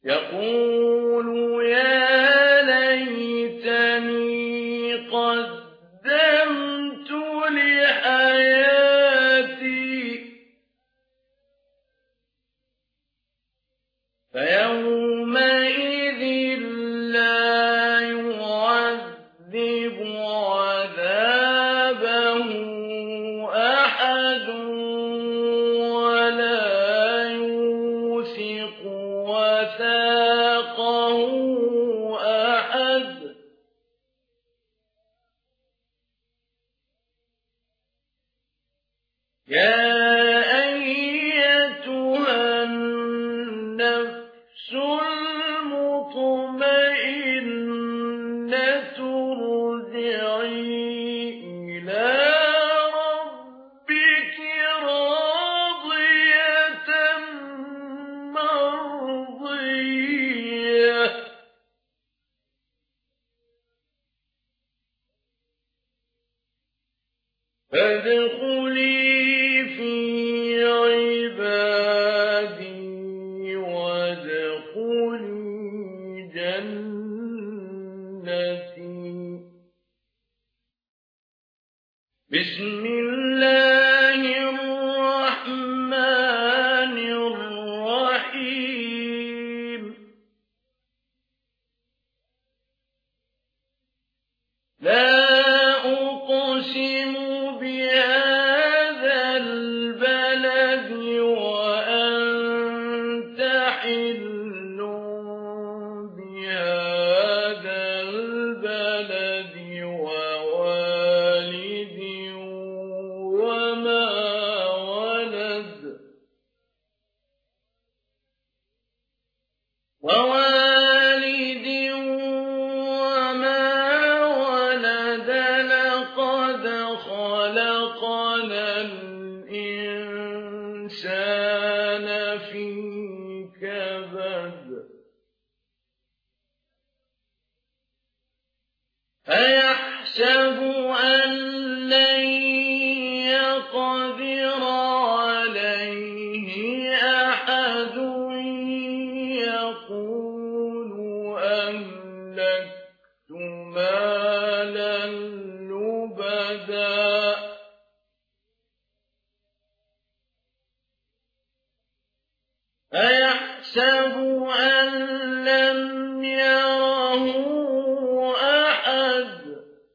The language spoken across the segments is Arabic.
يقول يا ليتني قدمت لحياتي فيومئذ لا يعذب عذابه أحد ولا يوثق وثاقه أحد يا أيتها النفس المطمئنة ارجعي إلى ربك راضية مرضية فادخلي في عبادي وادخلي جنتي. بسم الله الرحمن الرحيم. لا أقسم بهذا البلد وأنت حل بهذا البلد ووالد وما ولد ووالد وما ولد لقد خلقنا الإنسان في كبد أيحسب أن لن يقدر عليه أحد يقول أهلكت مالا لبدا أيحسب أن لم يره أحد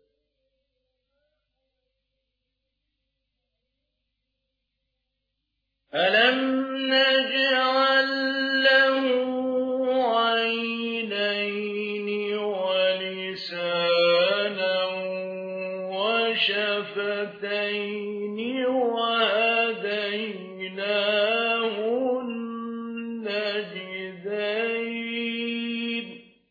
ألم نجعل له عينين ولسانا وشفتين وهديناه النجدين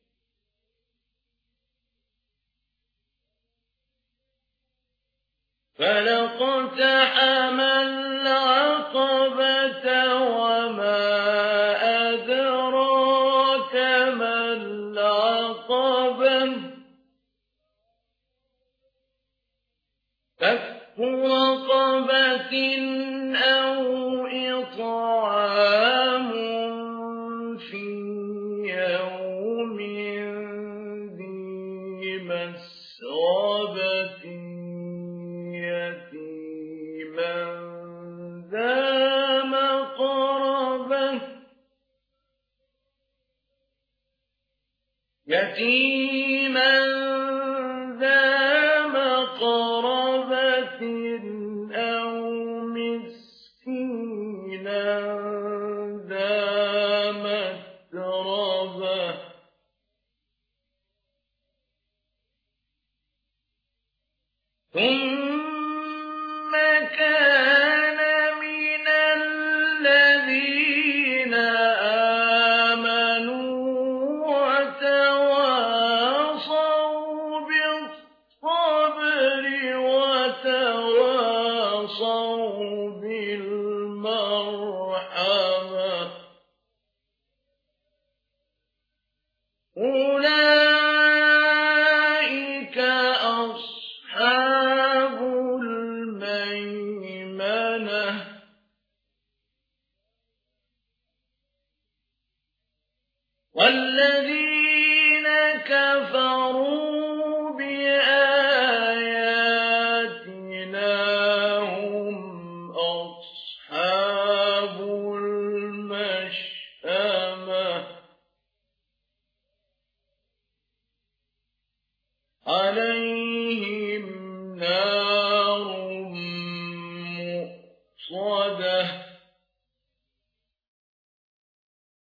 فلاقتحم العقبة وما أدراك ما العقبة فك رقبة أو إطعام في يوم ذي مسغبة يتيما ذا مقربة أو مسكينا ذا متربة ثم كان من الذين آمنوا وتواصوا بالصبر وتواصوا بالمرحمة أولئك أصحاب الميمنة والذين كفروا بآياتنا هم أصحاب المشأمة عليهم نار